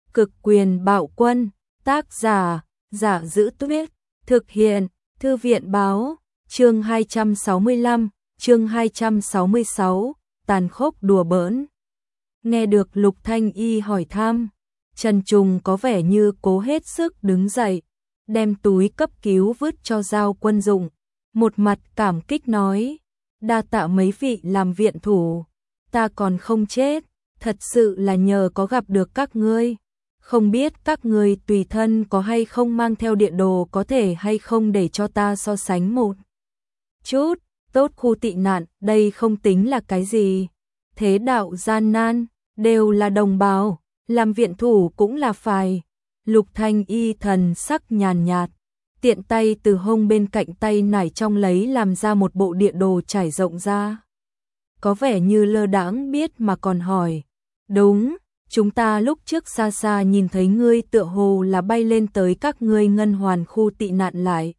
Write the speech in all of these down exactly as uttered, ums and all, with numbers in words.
Cực quyền bạo quân, tác giả, Giả Giữ Tuyết, thực hiện, Thư viện báo, chương hai trăm sáu mươi lăm, chương hai trăm sáu mươi sáu, tàn khốc đùa bỡn. Nghe được Lục Thanh Y hỏi thăm, Trần Trùng có vẻ như cố hết sức đứng dậy, đem túi cấp cứu vứt cho Giao Quân dùng, một mặt cảm kích nói, đa tạ mấy vị làm viện thủ, ta còn không chết, thật sự là nhờ có gặp được các ngươi. Không biết các người tùy thân có hay không mang theo địa đồ có thể hay không để cho ta so sánh một chút. Tốt, khu tị nạn đây không tính là cái gì, thế đạo gian nan đều là đồng bào, làm viện thủ cũng là phải. Lục Thanh Y thần sắc nhàn nhạt, tiện tay từ hông bên cạnh tay nải trong lấy làm ra một bộ địa đồ trải rộng ra, có vẻ như lơ đãng biết mà còn hỏi, đúng, chúng ta lúc trước xa xa nhìn thấy ngươi tựa hồ là bay lên tới các ngươi ngân hoàn khu tị nạn lại.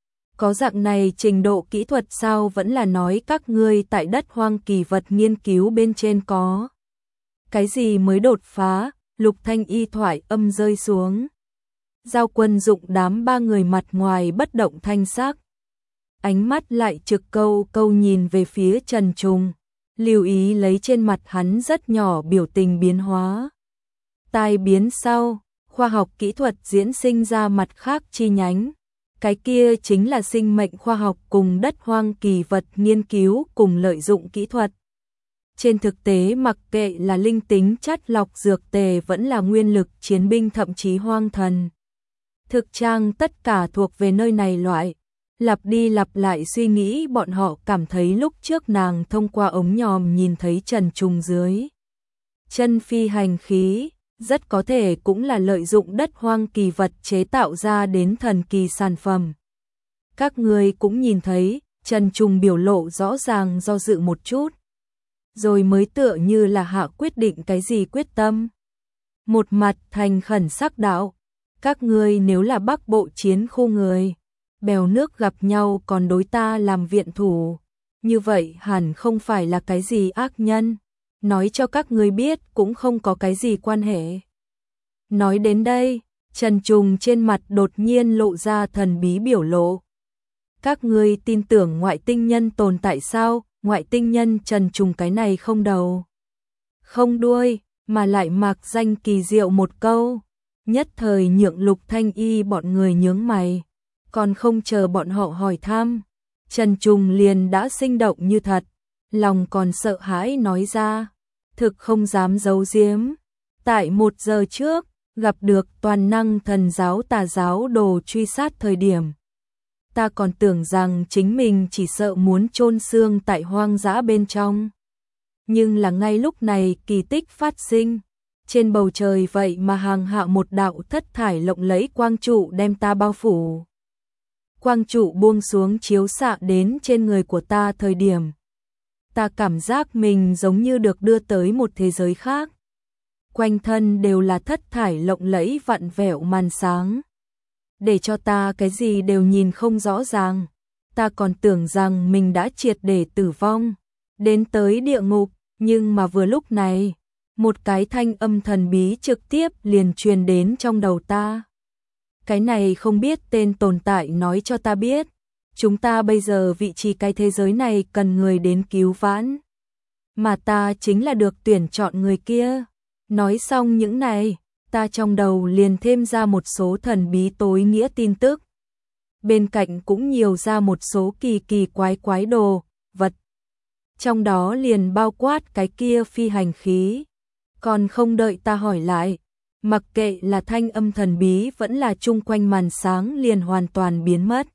Có dạng này trình độ kỹ thuật sao, vẫn là nói các ngươi tại đất hoang kỳ vật nghiên cứu bên trên có cái gì mới đột phá. Lục Thanh Y thoại âm rơi xuống, Giao Quân Dụng đám ba người mặt ngoài bất động thanh sắc, ánh mắt lại trực câu câu nhìn về phía Trần Trùng, lưu ý lấy trên mặt hắn rất nhỏ biểu tình biến hóa. Tai biến sau, khoa học kỹ thuật diễn sinh ra mặt khác chi nhánh, cái kia chính là sinh mệnh khoa học cùng đất hoang kỳ vật nghiên cứu cùng lợi dụng kỹ thuật. Trên thực tế mặc kệ là linh tính chất lọc dược tề vẫn là nguyên lực chiến binh thậm chí hoang thần thực trang, tất cả thuộc về nơi này loại. Lặp đi lặp lại suy nghĩ, bọn họ cảm thấy lúc trước nàng thông qua ống nhòm nhìn thấy Trần Trùng dưới chân phi hành khí, rất có thể cũng là lợi dụng đất hoang kỳ vật chế tạo ra đến thần kỳ sản phẩm. Các người cũng nhìn thấy, Trần Trùng biểu lộ rõ ràng do dự một chút, rồi mới tựa như là hạ quyết định cái gì quyết tâm. Một mặt thành khẩn sắc đạo, các ngươi nếu là Bắc Bộ chiến khu người, bèo nước gặp nhau còn đối ta làm viện thủ, như vậy hẳn không phải là cái gì ác nhân, nói cho các ngươi biết cũng không có cái gì quan hệ. Nói đến đây, Trần Trùng trên mặt đột nhiên lộ ra thần bí biểu lộ. Các ngươi tin tưởng ngoại tinh nhân tồn tại sao? Ngoại tinh nhân? Trần Trùng cái này không đầu không đuôi, mà lại mạc danh kỳ diệu một câu, nhất thời nhượng Lục Thanh Y bọn người nhướng mày. Còn không chờ bọn họ hỏi thăm, Trần Trùng liền đã sinh động như thật, lòng còn sợ hãi nói ra, thực không dám giấu giếm. Tại một giờ trước, gặp được toàn năng thần giáo tà giáo đồ truy sát thời điểm, ta còn tưởng rằng chính mình chỉ sợ muốn chôn xương tại hoang dã bên trong. Nhưng là ngay lúc này kỳ tích phát sinh, trên bầu trời vậy mà hàng hạ một đạo thất thải lộng lẫy quang trụ đem ta bao phủ. Quang trụ buông xuống chiếu xạ đến trên người của ta thời điểm, ta cảm giác mình giống như được đưa tới một thế giới khác. Quanh thân đều là thất thải lộng lẫy vặn vẹo màn sáng, để cho ta cái gì đều nhìn không rõ ràng. Ta còn tưởng rằng mình đã triệt để tử vong, đến tới địa ngục, nhưng mà vừa lúc này, một cái thanh âm thần bí trực tiếp liền truyền đến trong đầu ta. Cái này không biết tên tồn tại nói cho ta biết, chúng ta bây giờ vị trí cái thế giới này cần người đến cứu vãn, mà ta chính là được tuyển chọn người kia. Nói xong những này, ta trong đầu liền thêm ra một số thần bí tối nghĩa tin tức, bên cạnh cũng nhiều ra một số kỳ kỳ quái quái đồ vật, trong đó liền bao quát cái kia phi hành khí. Còn không đợi ta hỏi lại, mặc kệ là thanh âm thần bí vẫn là chung quanh màn sáng liền hoàn toàn biến mất.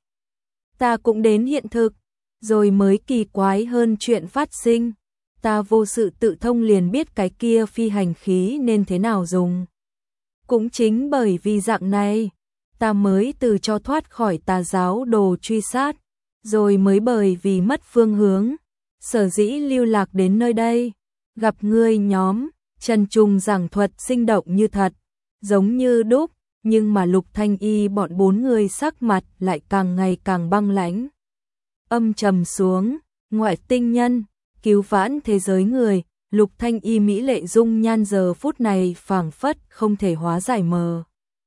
Ta cũng đến hiện thực, rồi mới kỳ quái hơn chuyện phát sinh. Ta vô sự tự thông liền biết cái kia phi hành khí nên thế nào dùng. Cũng chính bởi vì dạng này, ta mới từ cho thoát khỏi tà giáo đồ truy sát, rồi mới bởi vì mất phương hướng, sở dĩ lưu lạc đến nơi đây, gặp ngươi nhóm. Trần Trùng giảng thuật sinh động như thật, giống như đúc, nhưng mà Lục Thanh Y bọn bốn người sắc mặt lại càng ngày càng băng lãnh. Âm trầm xuống, ngoại tinh nhân, cứu vãn thế giới người, Lục Thanh Y mỹ lệ dung nhan giờ phút này phảng phất không thể hóa giải mờ.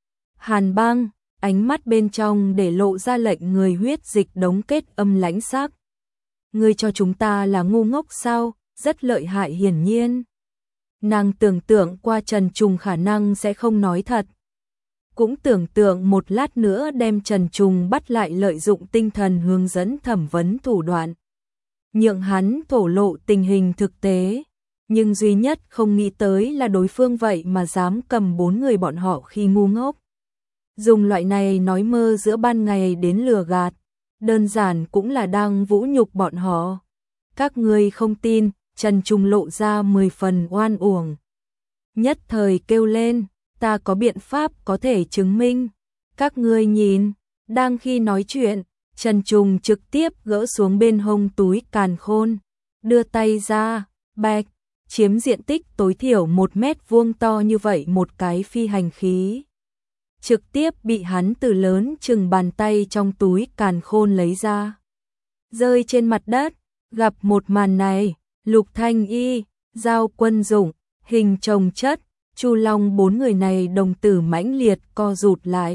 Hàn băng, ánh mắt bên trong để lộ ra lệnh người huyết dịch đống kết âm lãnh sắc. Ngươi cho chúng ta là ngu ngốc sao? Rất lợi hại hiển nhiên. Nàng tưởng tượng qua Trần Trùng khả năng sẽ không nói thật. Cũng tưởng tượng một lát nữa đem Trần Trùng bắt lại lợi dụng tinh thần hướng dẫn thẩm vấn thủ đoạn. Nhượng hắn thổ lộ tình hình thực tế. Nhưng duy nhất không nghĩ tới là đối phương vậy mà dám cầm bốn người bọn họ khi ngu ngốc. Dùng loại này nói mơ giữa ban ngày đến lừa gạt. Đơn giản cũng là đang vũ nhục bọn họ. Các ngươi không tin, Trần Trùng lộ ra mười phần oan uổng. Nhất thời kêu lên, ta có biện pháp có thể chứng minh. Các ngươi nhìn, đang khi nói chuyện, Trần Trùng trực tiếp gỡ xuống bên hông túi càn khôn, đưa tay ra, bạch, chiếm diện tích tối thiểu một mét vuông to như vậy một cái phi hành khí. Trực tiếp bị hắn từ lớn chừng bàn tay trong túi càn khôn lấy ra. Rơi trên mặt đất, gặp một màn này, Lục Thanh Y, Giao Quân Dũng, Hình Chồng Chất, Chu Long bốn người này đồng tử mãnh liệt co rụt lại.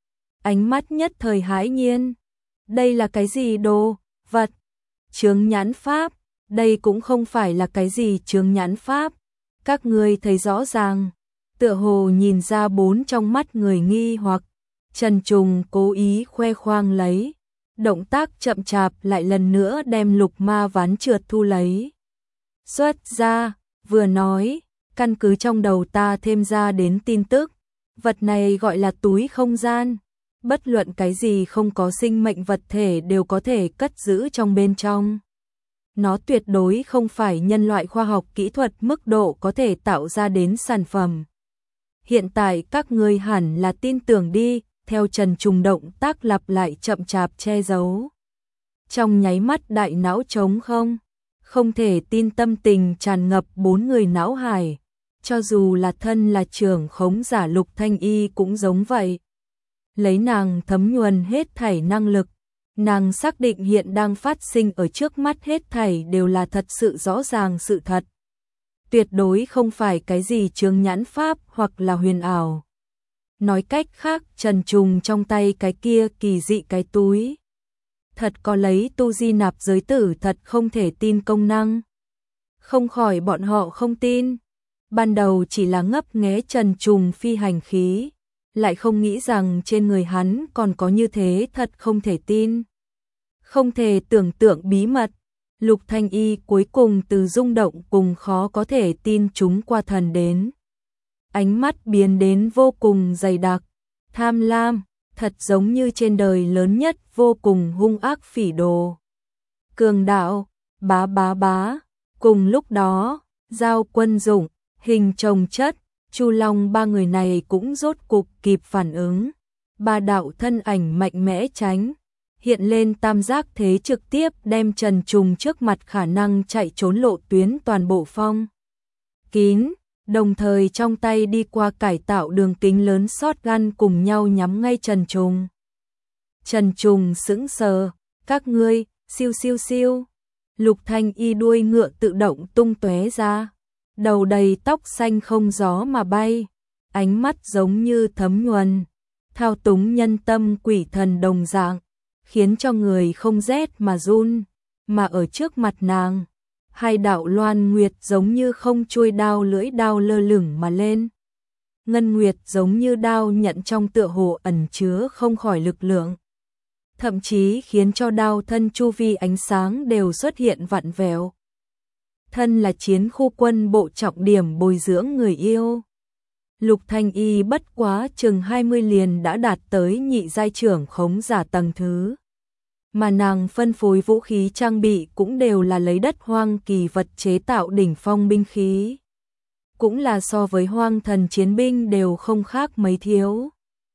Ánh mắt nhất thời hãi nhiên. Đây là cái gì đồ, vật, chướng nhãn pháp, đây cũng không phải là cái gì chướng nhãn pháp. Các ngươi thấy rõ ràng, tựa hồ nhìn ra bốn trong mắt người nghi hoặc. Trần Trùng cố ý khoe khoang lấy, động tác chậm chạp lại lần nữa đem lục ma ván trượt thu lấy. Xuất ra, vừa nói, căn cứ trong đầu ta thêm ra đến tin tức, vật này gọi là túi không gian. Bất luận cái gì không có sinh mệnh vật thể đều có thể cất giữ trong bên trong. Nó tuyệt đối không phải nhân loại khoa học kỹ thuật mức độ có thể tạo ra đến sản phẩm. Hiện tại các ngươi hẳn là tin tưởng đi, theo Trần Trùng động tác lặp lại chậm chạp che giấu. Trong nháy mắt đại não trống không, không thể tin tâm tình tràn ngập bốn người não hải. Cho dù là thân là trưởng khống giả Lục Thanh Y cũng giống vậy. Lấy nàng thấm nhuần hết thảy năng lực, nàng xác định hiện đang phát sinh ở trước mắt hết thảy đều là thật sự rõ ràng sự thật. Tuyệt đối không phải cái gì chướng nhãn pháp hoặc là huyền ảo. Nói cách khác, Trần Trùng trong tay cái kia kỳ dị cái túi. Thật có lấy tu di nạp giới tử thật không thể tin công năng. Không khỏi bọn họ không tin. Ban đầu chỉ là ngấp nghé Trần Trùng phi hành khí. Lại không nghĩ rằng trên người hắn còn có như thế thật không thể tin. Không thể tưởng tượng bí mật. Lục Thanh Y cuối cùng từ rung động cùng khó có thể tin chúng qua thần đến. Ánh mắt biến đến vô cùng dày đặc, tham lam, thật giống như trên đời lớn nhất vô cùng hung ác phỉ đồ. Cường đạo, bá bá bá, cùng lúc đó, Giao Quân Dũng, Hình Chồng Chất, Chu Long ba người này cũng rốt cục kịp phản ứng. Ba đạo thân ảnh mạnh mẽ tránh, hiện lên tam giác thế trực tiếp đem Trần Trùng trước mặt khả năng chạy trốn lộ tuyến toàn bộ phong kín, đồng thời trong tay đi qua cải tạo đường kính lớn shotgun cùng nhau nhắm ngay Trần Trùng. Trần Trùng sững sờ, các ngươi, siêu siêu siêu. Lục Thanh Y đuôi ngựa tự động tung tóe ra, đầu đầy tóc xanh không gió mà bay, ánh mắt giống như thấm nhuần, thao túng nhân tâm quỷ thần đồng dạng, khiến cho người không rét mà run, mà ở trước mặt nàng, hai đạo loan nguyệt giống như không chuôi đao lưỡi đao lơ lửng mà lên. Ngân nguyệt giống như đao nhận trong tựa hồ ẩn chứa không khỏi lực lượng, thậm chí khiến cho đao thân chu vi ánh sáng đều xuất hiện vặn vẹo. Thân là chiến khu quân bộ trọng điểm bồi dưỡng người yêu. Lục Thanh Y bất quá chừng hai mươi liền đã đạt tới nhị giai trưởng khống giả tầng thứ. Mà nàng phân phối vũ khí trang bị cũng đều là lấy đất hoang kỳ vật chế tạo đỉnh phong binh khí. Cũng là so với hoang thần chiến binh đều không khác mấy thiếu.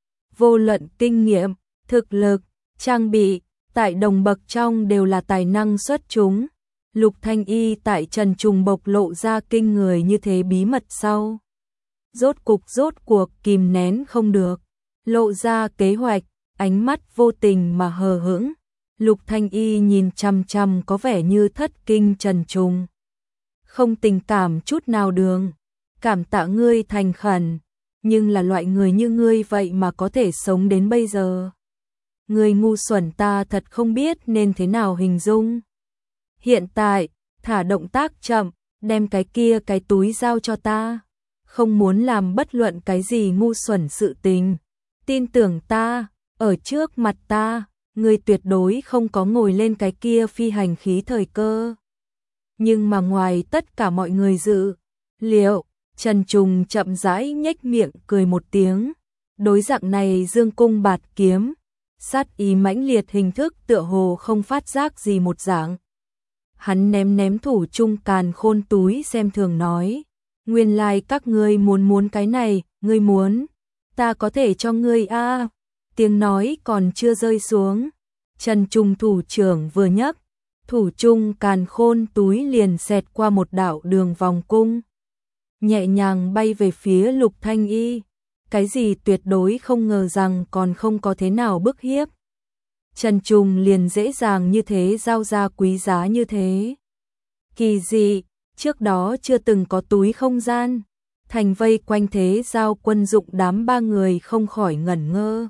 Vô luận kinh nghiệm, thực lực, trang bị, tại đồng bậc trong đều là tài năng xuất chúng. Lục Thanh Y tại Trần Trùng bộc lộ ra kinh người như thế bí mật sau. Rốt cục rốt cuộc kìm nén không được, lộ ra kế hoạch, ánh mắt vô tình mà hờ hững. Lục Thanh Y nhìn chằm chằm có vẻ như thất kinh Trần Trùng. Không tình cảm chút nào đường. Cảm tạ ngươi thành khẩn, nhưng là loại người như ngươi vậy mà có thể sống đến bây giờ. Ngươi ngu xuẩn ta thật không biết nên thế nào hình dung. Hiện tại, thả động tác chậm, đem cái kia cái túi giao cho ta. Không muốn làm bất luận cái gì ngu xuẩn sự tình. Tin tưởng ta, ở trước mặt ta, ngươi tuyệt đối không có ngồi lên cái kia phi hành khí thời cơ. Nhưng mà ngoài tất cả mọi người dự liệu, Trần Trùng chậm rãi nhếch miệng cười một tiếng. Đối dạng này dương cung bạt kiếm, sát ý mãnh liệt hình thức tựa hồ không phát giác gì một dạng. Hắn ném ném thủ trung càn khôn túi xem thường nói. Nguyên lai like các ngươi muốn muốn cái này, ngươi muốn, ta có thể cho ngươi a. À. Tiếng nói còn chưa rơi xuống. Trần Trung thủ trưởng vừa nhấc, thủ trung càn khôn túi liền xẹt qua một đạo đường vòng cung. Nhẹ nhàng bay về phía Lục Thanh Y. Cái gì tuyệt đối không ngờ rằng còn không có thế nào bức hiếp. Trần Trung liền dễ dàng như thế giao ra quý giá như thế. Kỳ dị, trước đó chưa từng có túi không gian. Thành vây quanh thế giao quân dụng đám ba người không khỏi ngẩn ngơ.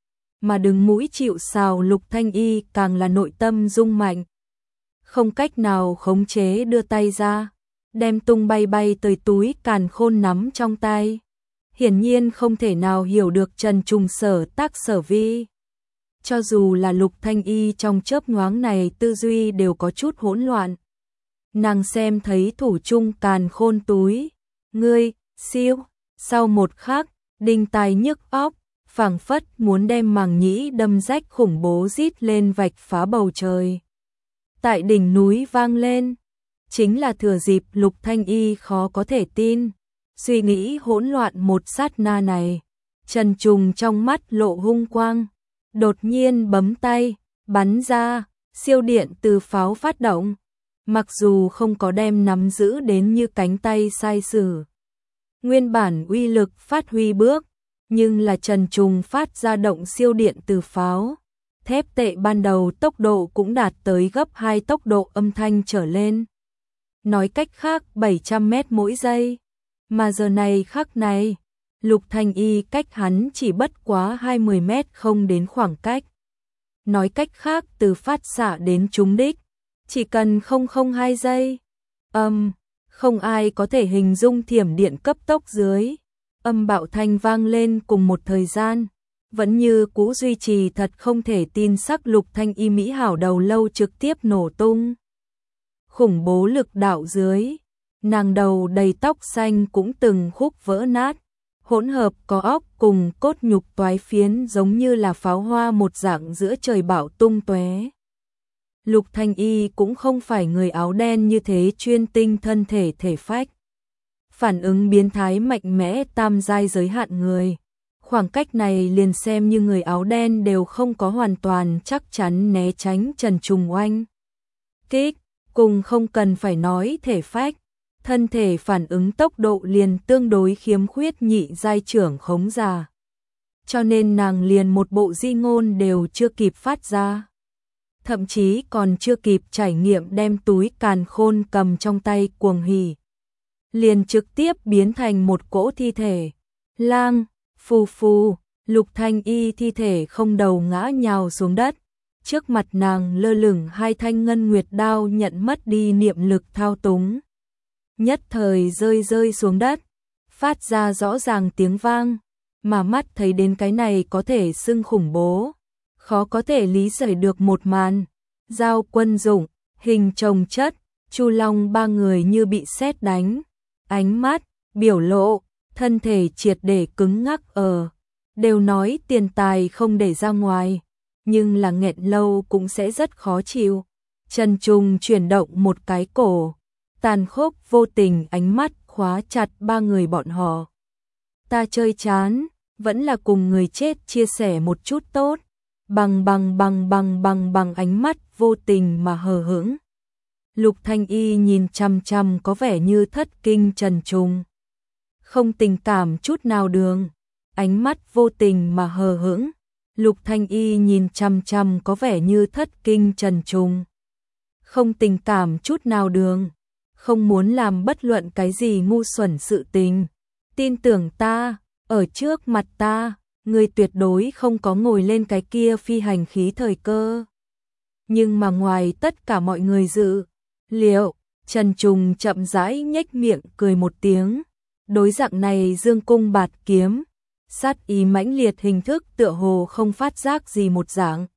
Mà đứng mũi chịu sào Lục Thanh Y càng là nội tâm rung mạnh. Không cách nào khống chế đưa tay ra, đem tung bay bay tới túi càn khôn nắm trong tay. Hiển nhiên không thể nào hiểu được Trần Trung sở tác sở vi. Cho dù là Lục Thanh Y trong chớp nhoáng này tư duy đều có chút hỗn loạn. Nàng xem thấy thủ trung càn khôn túi. Ngươi, siêu, sau một khắc, đinh tai nhức óc, phảng phất muốn đem màng nhĩ đâm rách khủng bố rít lên vạch phá bầu trời. Tại đỉnh núi vang lên, chính là thừa dịp Lục Thanh Y khó có thể tin. Suy nghĩ hỗn loạn một sát na này, Trần Trùng trong mắt lộ hung quang, đột nhiên bấm tay, bắn ra, siêu điện từ pháo phát động. Mặc dù không có đem nắm giữ đến như cánh tay sai sử, nguyên bản uy lực phát huy bước, nhưng là Trần Trùng phát ra động siêu điện từ pháo. Thép tệ ban đầu tốc độ cũng đạt tới gấp hai tốc độ âm thanh trở lên. Nói cách khác bảy trăm mét mỗi giây. Mà giờ này khắc này, Lục Thanh Y cách hắn chỉ bất quá hai mươi mét không đến khoảng cách. Nói cách khác từ phát xạ đến trúng đích, chỉ cần không không hai giây. Âm, um, không ai có thể hình dung thiểm điện cấp tốc dưới. Âm bạo thanh vang lên cùng một thời gian. Vẫn như cũ duy trì thật không thể tin sắc Lục Thanh Y mỹ hảo đầu lâu trực tiếp nổ tung. Khủng bố lực đạo dưới, nàng đầu đầy tóc xanh cũng từng khúc vỡ nát, hỗn hợp có óc cùng cốt nhục toái phiến giống như là pháo hoa một dạng giữa trời bão tung tóe. Lục Thanh Y cũng không phải người áo đen như thế chuyên tinh thân thể thể phách. Phản ứng biến thái mạnh mẽ tam giai giới hạn người. Khoảng cách này liền xem như người áo đen đều không có hoàn toàn chắc chắn né tránh Trần Trùng oanh kích, cùng không cần phải nói thể phách, thân thể phản ứng tốc độ liền tương đối khiếm khuyết nhị giai trưởng khống già. Cho nên nàng liền một bộ di ngôn đều chưa kịp phát ra. Thậm chí còn chưa kịp trải nghiệm đem túi càn khôn cầm trong tay cuồng hỉ. Liền trực tiếp biến thành một cỗ thi thể. Lang, phù phù, Lục Thanh Y thi thể không đầu ngã nhào xuống đất. Trước mặt nàng lơ lửng hai thanh ngân nguyệt đao nhận mất đi niệm lực thao túng. Nhất thời rơi rơi xuống đất, phát ra rõ ràng tiếng vang, mà mắt thấy đến cái này có thể xưng khủng bố. Khó có thể lý giải được một màn. Giao Quân Dụng, Hình Chồng Chất, Chu Long ba người như bị sét đánh. Ánh mắt, biểu lộ, thân thể triệt để cứng ngắc ở. Đều nói tiền tài không để ra ngoài, nhưng là nghẹn lâu cũng sẽ rất khó chịu. Trần Trùng chuyển động một cái cổ, tàn khốc vô tình ánh mắt khóa chặt ba người bọn họ. Ta chơi chán, vẫn là cùng người chết chia sẻ một chút tốt. Bằng bằng bằng bằng bằng bằng ánh mắt vô tình mà hờ hững. Lục Thanh Y nhìn chằm chằm có vẻ như thất kinh Trần Trùng. Không tình cảm chút nào đường. Ánh mắt vô tình mà hờ hững. Lục Thanh Y nhìn chằm chằm có vẻ như thất kinh Trần Trùng. Không tình cảm chút nào đường. không muốn làm bất luận cái gì ngu xuẩn sự tình. Tin tưởng ta, ở trước mặt ta, ngươi tuyệt đối không có ngồi lên cái kia phi hành khí thời cơ. Nhưng mà ngoài tất cả mọi người dự liệu, Trần Trùng chậm rãi nhếch miệng cười một tiếng. Đối dạng này dương cung bạt kiếm, sát ý mãnh liệt hình thức tựa hồ không phát giác gì một dạng.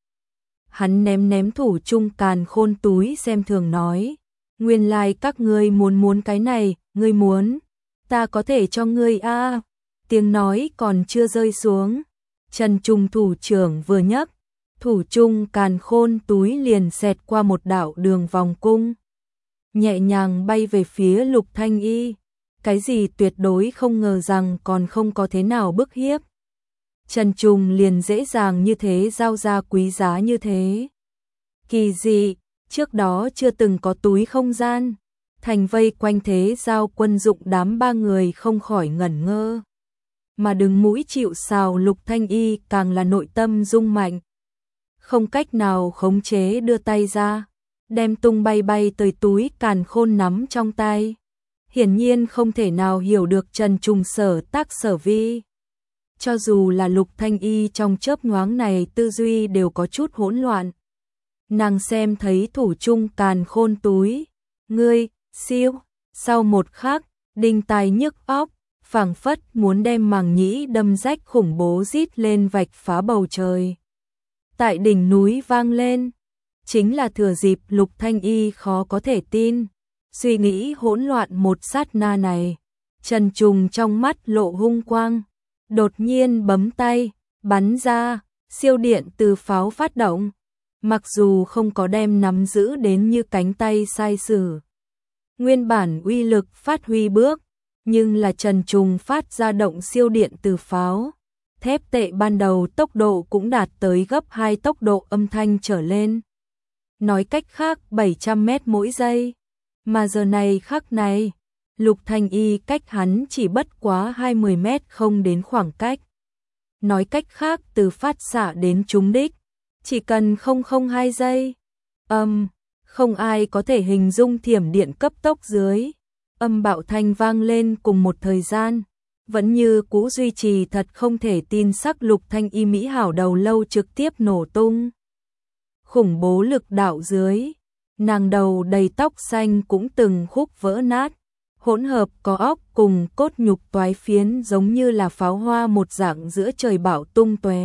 Hắn ném ném thủ trung càn khôn túi xem thường nói. Nguyên lai like các ngươi muốn muốn cái này, ngươi muốn, ta có thể cho ngươi a. À. Tiếng nói còn chưa rơi xuống. Trần Trung thủ trưởng vừa nhấc, thủ trung càn khôn túi liền xẹt qua một đạo đường vòng cung. Nhẹ nhàng bay về phía Lục Thanh Y. Cái gì tuyệt đối không ngờ rằng còn không có thế nào bức hiếp. Trần Trung liền dễ dàng như thế giao ra quý giá như thế. Kỳ dị, trước đó chưa từng có túi không gian. Thành vây quanh thế giao quân dụng đám ba người không khỏi ngẩn ngơ. Mà đứng mũi chịu sào Lục Thanh Y càng là nội tâm rung mạnh. Không cách nào khống chế đưa tay ra, đem tung bay bay tới túi càn khôn nắm trong tay. Hiển nhiên không thể nào hiểu được Trần Trung sở tác sở vi. Cho dù là Lục Thanh Y trong chớp nhoáng này tư duy đều có chút hỗn loạn. Nàng xem thấy thủ trung càn khôn túi. Ngươi, siêu, sau một khắc, đinh tai nhức óc, phảng phất muốn đem màng nhĩ đâm rách khủng bố rít lên vạch phá bầu trời. Tại đỉnh núi vang lên, chính là thừa dịp Lục Thanh Y khó có thể tin. Suy nghĩ hỗn loạn một sát na này, Trần Trùng trong mắt lộ hung quang, đột nhiên bấm tay, bắn ra, siêu điện từ pháo phát động. Mặc dù không có đem nắm giữ đến như cánh tay sai sử, nguyên bản uy lực phát huy bước, nhưng là Trần Trùng phát ra động siêu điện từ pháo. Thép tệ ban đầu tốc độ cũng đạt tới gấp hai tốc độ âm thanh trở lên. Nói cách khác bảy trăm mét mỗi giây. Mà giờ này khắc này, Lục Thanh Y cách hắn chỉ bất quá hai mươi mét không đến khoảng cách. Nói cách khác từ phát xạ đến trúng đích, chỉ cần không không hai giây. Âm, um, không ai có thể hình dung thiểm điện cấp tốc dưới. Âm bạo thanh vang lên cùng một thời gian, vẫn như cũ duy trì thật không thể tin sắc. Lục Thanh Y mỹ hảo đầu lâu trực tiếp nổ tung. Khủng bố lực đạo dưới, nàng đầu đầy tóc xanh cũng từng khúc vỡ nát, hỗn hợp có óc cùng cốt nhục toái phiến giống như là pháo hoa một dạng giữa trời bão tung tóe.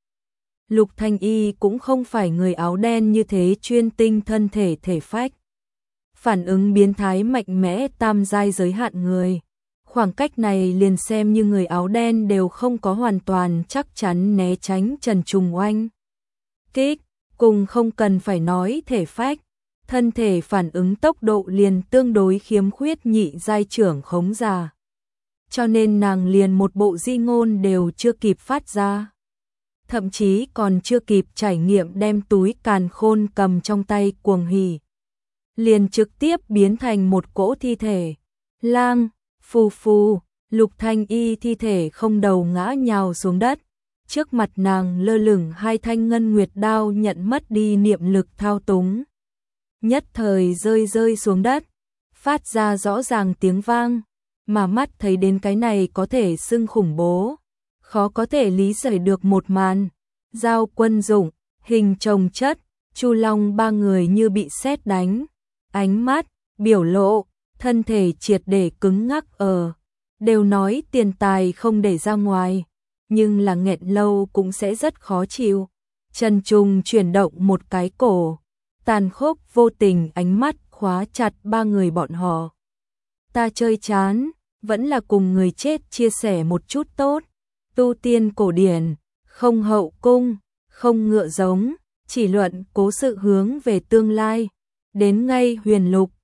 Lục Thanh Y cũng không phải người áo đen như thế chuyên tinh thân thể thể phách. Phản ứng biến thái mạnh mẽ tam giai giới hạn người. Khoảng cách này liền xem như người áo đen đều không có hoàn toàn chắc chắn né tránh Trần Trùng oanh kích, cùng không cần phải nói thể phách. Thân thể phản ứng tốc độ liền tương đối khiếm khuyết nhị giai trưởng khống già. Cho nên nàng liền một bộ di ngôn đều chưa kịp phát ra. Thậm chí còn chưa kịp trải nghiệm đem túi càn khôn cầm trong tay cuồng hỉ. Liền trực tiếp biến thành một cỗ thi thể. Lang, phù phù, Lục Thanh Y thi thể không đầu ngã nhào xuống đất. Trước mặt nàng lơ lửng hai thanh ngân nguyệt đao nhận mất đi niệm lực thao túng. Nhất thời rơi rơi xuống đất, phát ra rõ ràng tiếng vang, mà mắt thấy đến cái này có thể xưng khủng bố, khó có thể lý giải được một màn. Giao Quân Dụng, Hình Chồng Chất, Chu Long ba người như bị sét đánh, ánh mắt, biểu lộ, thân thể triệt để cứng ngắc ở, đều nói tiền tài không để ra ngoài, nhưng là nghẹn lâu cũng sẽ rất khó chịu. Trần Trùng chuyển động một cái cổ, tàn khốc vô tình ánh mắt khóa chặt ba người bọn họ. Ta chơi chán, vẫn là cùng người chết chia sẻ một chút tốt. Tu tiên cổ điển, không hậu cung, không ngựa giống, chỉ luận cố sự hướng về tương lai. Đến ngay huyền lục,